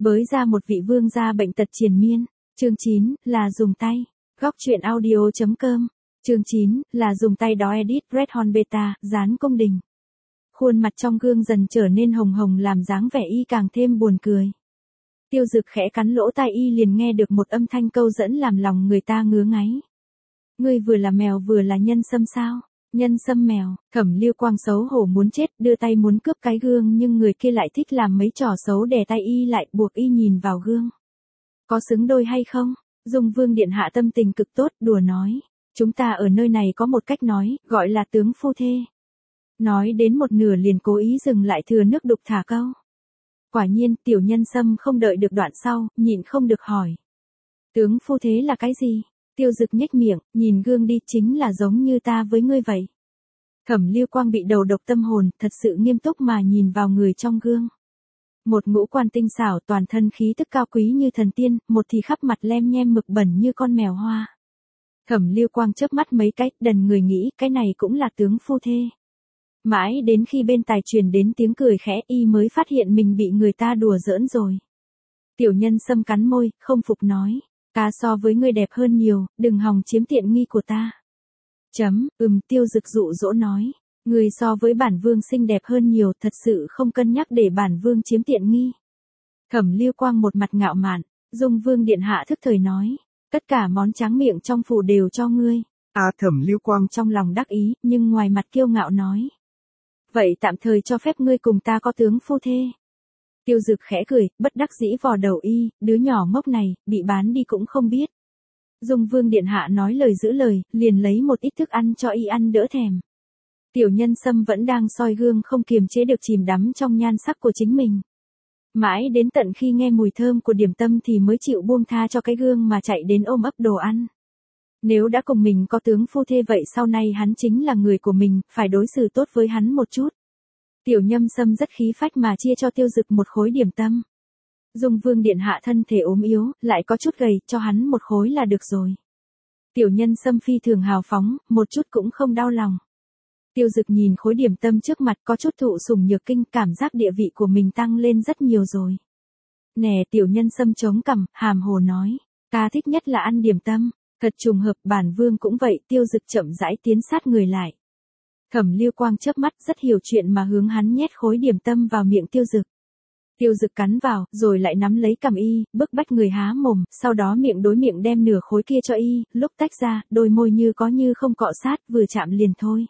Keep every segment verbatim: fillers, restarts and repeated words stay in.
Bới ra một vị vương gia bệnh tật triền miên. Chương chín, là dùng tay. Góc truyện audio chấm com. Chương chín, là dùng tay đó edit Red Hon Beta, dán cung đình. Khuôn mặt trong gương dần trở nên hồng hồng làm dáng vẻ y càng thêm buồn cười. Tiêu Dực khẽ cắn lỗ tai y liền nghe được một âm thanh câu dẫn làm lòng người ta ngứa ngáy. Ngươi vừa là mèo vừa là nhân sâm sao? Nhân sâm mèo. Thẩm Lưu Quang xấu hổ muốn chết, đưa tay muốn cướp cái gương nhưng người kia lại thích làm mấy trò xấu đè tay y lại, buộc y nhìn vào gương. Có xứng đôi hay không? Dung Vương điện hạ tâm tình cực tốt, đùa nói. Chúng ta ở nơi này có một cách nói, gọi là tướng phu thê. Nói đến một nửa liền cố ý dừng lại thừa nước đục thả câu. Quả nhiên, tiểu nhân sâm không đợi được đoạn sau, nhịn không được hỏi. Tướng phu thế là cái gì? Tiêu Dực nhếch miệng, nhìn gương đi, chính là giống như ta với ngươi vậy. Thẩm Lưu Quang bị đầu độc tâm hồn, thật sự nghiêm túc mà nhìn vào người trong gương. Một ngũ quan tinh xảo, toàn thân khí tức cao quý như thần tiên, một thì khắp mặt lem nhem mực bẩn như con mèo hoa. Thẩm Lưu Quang chớp mắt mấy cái, đần người nghĩ, cái này cũng là tướng phu thê. Mãi đến khi bên tai truyền đến tiếng cười khẽ, y mới phát hiện mình bị người ta đùa giỡn rồi. Tiểu nhân sâm cắn môi, không phục nói. Ta so với ngươi đẹp hơn nhiều, đừng hòng chiếm tiện nghi của ta. Chấm, ừm, Tiêu Dực dụ dỗ nói. Ngươi so với bản vương xinh đẹp hơn nhiều, thật sự không cân nhắc để bản vương chiếm tiện nghi. Thẩm Lưu Quang một mặt ngạo mạn. Dung Vương điện hạ thức thời nói. Tất cả món tráng miệng trong phủ đều cho ngươi. À, Thẩm Lưu Quang trong lòng đắc ý, nhưng ngoài mặt kiêu ngạo nói. Vậy tạm thời cho phép ngươi cùng ta có tướng phu thê. Tiêu Dực khẽ cười, bất đắc dĩ vò đầu y, đứa nhỏ ngốc này, bị bán đi cũng không biết. Dung Vương điện hạ nói lời giữ lời, liền lấy một ít thức ăn cho y ăn đỡ thèm. Tiểu nhân sâm vẫn đang soi gương không kiềm chế được chìm đắm trong nhan sắc của chính mình. Mãi đến tận khi nghe mùi thơm của điểm tâm thì mới chịu buông tha cho cái gương mà chạy đến ôm ấp đồ ăn. Nếu đã cùng mình có tướng phu thê vậy sau này hắn chính là người của mình, phải đối xử tốt với hắn một chút. Tiểu Nhâm Sâm rất khí phách mà chia cho Tiêu Dực một khối điểm tâm. Dung Vương điện hạ thân thể ốm yếu, lại có chút gầy, cho hắn một khối là được rồi. Tiểu Nhân Sâm phi thường hào phóng, một chút cũng không đau lòng. Tiêu Dực nhìn khối điểm tâm trước mặt có chút thụ sủng nhược kinh, cảm giác địa vị của mình tăng lên rất nhiều rồi. Nè, Tiểu Nhân Sâm chống cằm, hàm hồ nói, ta thích nhất là ăn điểm tâm. Thật trùng hợp, bản vương cũng vậy. Tiêu Dực chậm rãi tiến sát người lại. Thẩm Lưu Quang chớp mắt rất hiểu chuyện mà hướng hắn nhét khối điểm tâm vào miệng Tiêu Dực. Tiêu Dực cắn vào, rồi lại nắm lấy cằm y, bức bách người há mồm, sau đó miệng đối miệng đem nửa khối kia cho y, lúc tách ra, đôi môi như có như không cọ sát, vừa chạm liền thôi.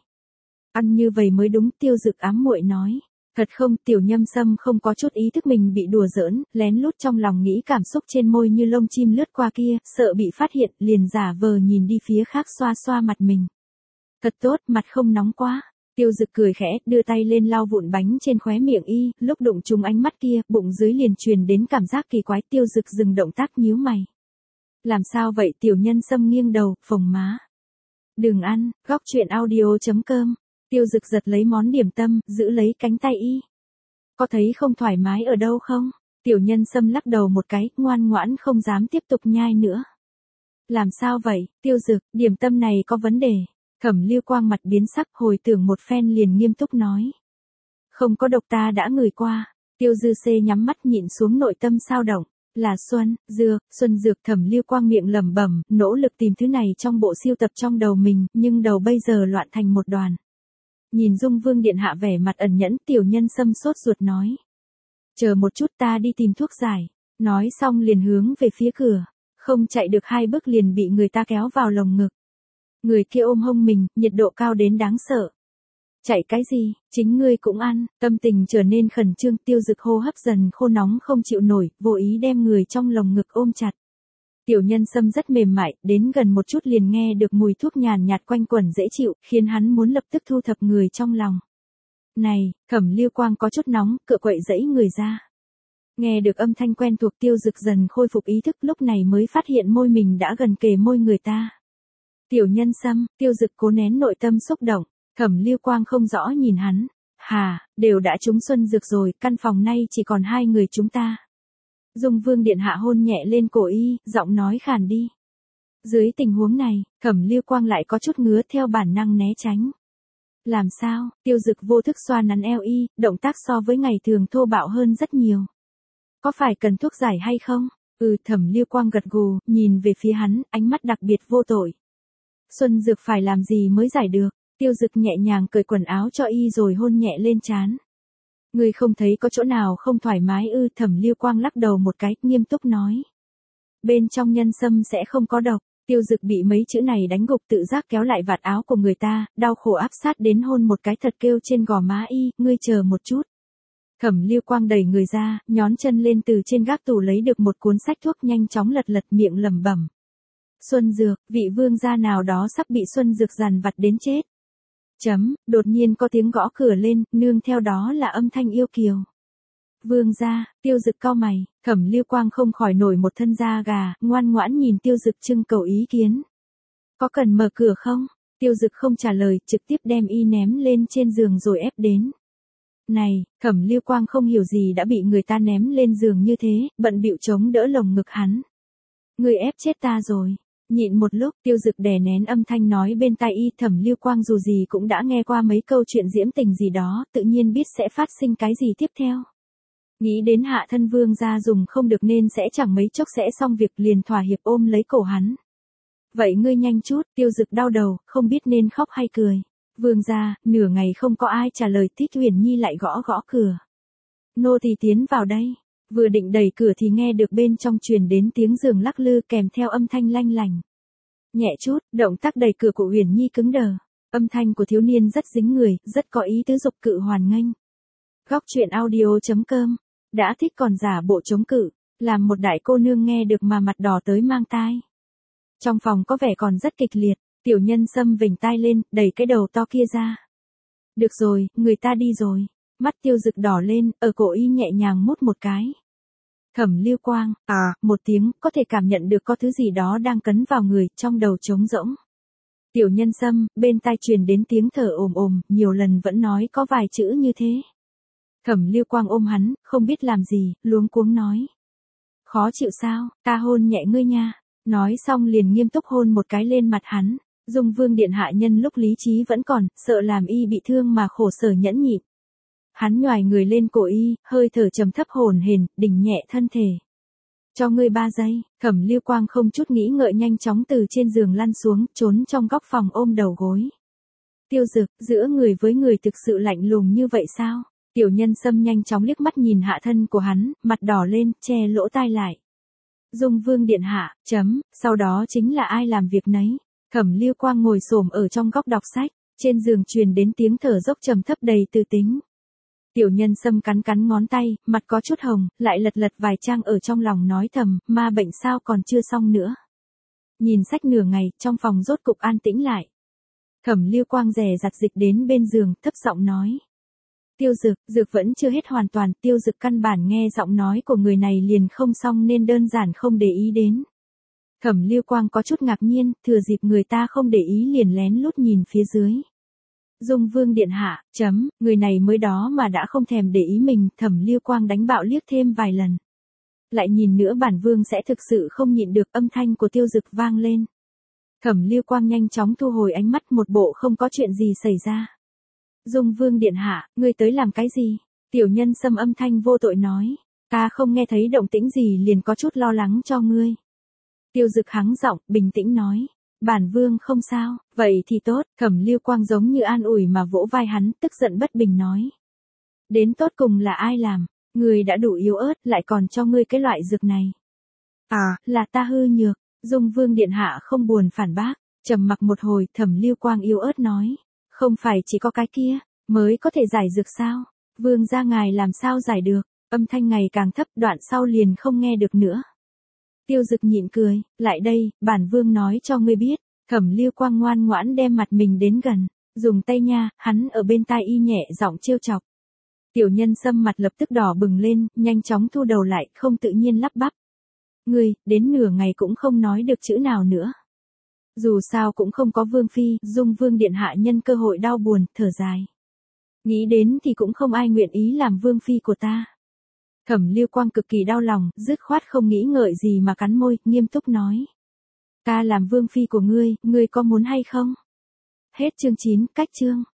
Ăn như vậy mới đúng, Tiêu Dực ám muội nói. Thật không, Tiểu Nhâm Sâm không có chút ý thức mình bị đùa giỡn, lén lút trong lòng nghĩ cảm xúc trên môi như lông chim lướt qua kia, sợ bị phát hiện, liền giả vờ nhìn đi phía khác xoa xoa mặt mình. Thật tốt, mặt không nóng quá. Tiêu Dực cười khẽ, đưa tay lên lau vụn bánh trên khóe miệng y, lúc đụng trúng ánh mắt kia, bụng dưới liền truyền đến cảm giác kỳ quái. Tiêu Dực dừng động tác nhíu mày. Làm sao vậy? Tiểu Nhân Sâm nghiêng đầu, phồng má. Đừng ăn. Góc truyện audio chấm com. Tiêu Dực giật lấy món điểm tâm, giữ lấy cánh tay y. Có thấy không thoải mái ở đâu không? Tiểu Nhân Sâm lắc đầu một cái, ngoan ngoãn không dám tiếp tục nhai nữa. Làm sao vậy? Tiêu Dực, điểm tâm này có vấn đề. Thẩm Lưu Quang mặt biến sắc, hồi tưởng một phen liền nghiêm túc nói. Không có độc, ta đã ngửi qua. Tiêu Dư Xê nhắm mắt nhịn xuống nội tâm sao động. Là xuân, dược, xuân dược. Thẩm Lưu Quang miệng lẩm bẩm, nỗ lực tìm thứ này trong bộ siêu tập trong đầu mình, nhưng đầu bây giờ loạn thành một đoàn. Nhìn Dung Vương điện hạ vẻ mặt ẩn nhẫn, Tiểu Nhân Sâm sốt ruột nói. Chờ một chút, ta đi tìm thuốc giải. Nói xong liền hướng về phía cửa. Không chạy được hai bước liền bị người ta kéo vào lồng ngực. Người kia ôm hông mình, nhiệt độ cao đến đáng sợ. Chạy cái gì, chính ngươi cũng ăn. Tâm tình trở nên khẩn trương, Tiêu Dực hô hấp dần khô nóng không chịu nổi, vô ý đem người trong lồng ngực ôm chặt. Tiểu Nhân Sâm rất mềm mại, đến gần một chút liền nghe được mùi thuốc nhàn nhạt quanh quẩn dễ chịu, khiến hắn muốn lập tức thu thập người trong lòng. Này, Thẩm Lưu Quang có chút nóng, cựa quậy dãy người ra. Nghe được âm thanh quen thuộc, Tiêu Dực dần khôi phục ý thức, lúc này mới phát hiện môi mình đã gần kề môi người ta. Tiểu Nhân Sâm, Tiêu Dực cố nén nội tâm xúc động. Thẩm Lưu Quang không rõ nhìn hắn. Hà, đều đã trúng xuân dược rồi, căn phòng nay chỉ còn hai người chúng ta. Dung Vương điện hạ hôn nhẹ lên cổ y, giọng nói khàn đi. Dưới tình huống này, Thẩm Lưu Quang lại có chút ngứa, theo bản năng né tránh. Làm sao? Tiêu Dực vô thức xoa nắn eo y, động tác so với ngày thường thô bạo hơn rất nhiều. Có phải cần thuốc giải hay không? Ừ, Thẩm Lưu Quang gật gù, nhìn về phía hắn, ánh mắt đặc biệt vô tội. Xuân Dược phải làm gì mới giải được? Tiêu Dực nhẹ nhàng cởi quần áo cho y rồi hôn nhẹ lên trán. Ngươi không thấy có chỗ nào không thoải mái ư? Thẩm Lưu Quang lắc đầu một cái, nghiêm túc nói. Bên trong nhân sâm sẽ không có độc. Tiêu Dực bị mấy chữ này đánh gục, tự giác kéo lại vạt áo của người ta, đau khổ áp sát đến hôn một cái thật kêu trên gò má y, ngươi chờ một chút. Thẩm Lưu Quang đẩy người ra, nhón chân lên từ trên gác tủ lấy được một cuốn sách thuốc, nhanh chóng lật lật miệng lẩm bẩm. Xuân Dược, vị vương gia nào đó sắp bị Xuân Dược dằn vặt đến chết. Chấm, đột nhiên có tiếng gõ cửa lên, nương theo đó là âm thanh yêu kiều. Vương gia, Tiêu Dực cau mày, Thẩm Lưu Quang không khỏi nổi một thân da gà, ngoan ngoãn nhìn Tiêu Dực trưng cầu ý kiến. Có cần mở cửa không? Tiêu Dực không trả lời, trực tiếp đem y ném lên trên giường rồi ép đến. Này, Thẩm Lưu Quang không hiểu gì đã bị người ta ném lên giường như thế, bận bịu chống đỡ lồng ngực hắn. Người ép chết ta rồi. Nhịn một lúc, Tiêu Dực đè nén âm thanh nói bên tai y. Thẩm Lưu Quang dù gì cũng đã nghe qua mấy câu chuyện diễm tình gì đó, tự nhiên biết sẽ phát sinh cái gì tiếp theo. Nghĩ đến hạ thân vương gia dùng không được nên sẽ chẳng mấy chốc sẽ xong việc, liền thỏa hiệp ôm lấy cổ hắn. Vậy ngươi nhanh chút. Tiêu Dực đau đầu, không biết nên khóc hay cười. Vương gia, nửa ngày không có ai trả lời, Thích Huyền Nhi lại gõ gõ cửa. Nô tỳ tiến vào đây. Vừa định đẩy cửa thì nghe được bên trong truyền đến tiếng giường lắc lư kèm theo âm thanh lanh lành. Nhẹ chút, động tác đẩy cửa của Huyền Nhi cứng đờ. Âm thanh của thiếu niên rất dính người, rất có ý tứ dục cự hoàn nghênh. Góc truyện audio chấm com. Đã thích còn giả bộ chống cự, làm một đại cô nương nghe được mà mặt đỏ tới mang tai. Trong phòng có vẻ còn rất kịch liệt, Tiểu Nhân Sâm vểnh tai lên, đẩy cái đầu to kia ra. Được rồi, người ta đi rồi. Mắt Tiêu Dực đỏ lên, ở cổ y nhẹ nhàng mút một cái. Thẩm Lưu Quang, à, một tiếng, có thể cảm nhận được có thứ gì đó đang cấn vào người, trong đầu trống rỗng. Tiểu Nhân Sâm, bên tai truyền đến tiếng thở ồm ồm, nhiều lần vẫn nói có vài chữ như thế. Thẩm Lưu Quang ôm hắn, không biết làm gì, luống cuống nói. Khó chịu sao, ta hôn nhẹ ngươi nha. Nói xong liền nghiêm túc hôn một cái lên mặt hắn. Dung Vương điện hạ nhân lúc lý trí vẫn còn, sợ làm y bị thương mà khổ sở nhẫn nhịn. Hắn nhoài người lên cổ y, hơi thở trầm thấp hồn hển, đỉnh nhẹ thân thể. Cho ngươi ba giây. Thẩm Lưu Quang không chút nghĩ ngợi nhanh chóng từ trên giường lăn xuống, trốn trong góc phòng ôm đầu gối. Tiêu Dực, giữa người với người thực sự lạnh lùng như vậy sao? Tiểu Nhân Sâm nhanh chóng liếc mắt nhìn hạ thân của hắn, mặt đỏ lên, che lỗ tai lại. Dung Vương điện hạ, chấm, sau đó chính là ai làm việc nấy. Thẩm Lưu Quang ngồi xổm ở trong góc đọc sách, trên giường truyền đến tiếng thở dốc trầm thấp đầy tư tính. Tiểu Nhân Sâm cắn cắn ngón tay, mặt có chút hồng, lại lật lật vài trang ở trong lòng nói thầm, ma bệnh sao còn chưa xong nữa. Nhìn sách nửa ngày, trong phòng rốt cục an tĩnh lại. Thẩm Lưu Quang dè dặt dịch đến bên giường, thấp giọng nói. Tiêu Dực, dược vẫn chưa hết hoàn toàn, Tiêu Dực căn bản nghe giọng nói của người này liền không xong nên đơn giản không để ý đến. Thẩm Lưu Quang có chút ngạc nhiên, thừa dịp người ta không để ý liền lén lút nhìn phía dưới. Dung Vương điện hạ, chấm, người này mới đó mà đã không thèm để ý mình, Thẩm Lưu Quang đánh bạo liếc thêm vài lần. Lại nhìn nữa bản vương sẽ thực sự không nhịn được, âm thanh của Tiêu Dực vang lên. Thẩm Lưu Quang nhanh chóng thu hồi ánh mắt, một bộ không có chuyện gì xảy ra. Dung Vương điện hạ, ngươi tới làm cái gì? Tiểu Nhân Sâm âm thanh vô tội nói. Ta không nghe thấy động tĩnh gì liền có chút lo lắng cho ngươi. Tiêu Dực hắng giọng, bình tĩnh nói. Bản vương không sao, vậy thì tốt. Thẩm Lưu Quang giống như an ủi mà vỗ vai hắn, tức giận bất bình nói. Đến tốt cùng là ai làm? Ngươi đã đủ yếu ớt, lại còn cho ngươi cái loại dược này. À, là ta hư nhược. Dung Vương điện hạ không buồn phản bác. Trầm mặc một hồi, Thẩm Lưu Quang yếu ớt nói. Không phải chỉ có cái kia, mới có thể giải dược sao? Vương gia ngài làm sao giải được? Âm thanh ngày càng thấp, đoạn sau liền không nghe được nữa. Tiêu Dực nhịn cười, lại đây, bản vương nói cho ngươi biết. Thẩm Lưu Quang ngoan ngoãn đem mặt mình đến gần, dùng tay nha, hắn ở bên tai y nhẹ giọng trêu chọc. Tiểu Nhân Sâm mặt lập tức đỏ bừng lên, nhanh chóng thu đầu lại, không tự nhiên lắp bắp. Ngươi, đến nửa ngày cũng không nói được chữ nào nữa. Dù sao cũng không có Vương Phi, Dung Vương điện hạ nhân cơ hội đau buồn, thở dài. Nghĩ đến thì cũng không ai nguyện ý làm Vương Phi của ta. Thẩm Lưu Quang cực kỳ đau lòng, dứt khoát không nghĩ ngợi gì mà cắn môi, nghiêm túc nói. Ta làm Vương Phi của ngươi, ngươi có muốn hay không? Hết chương chín, cách chương.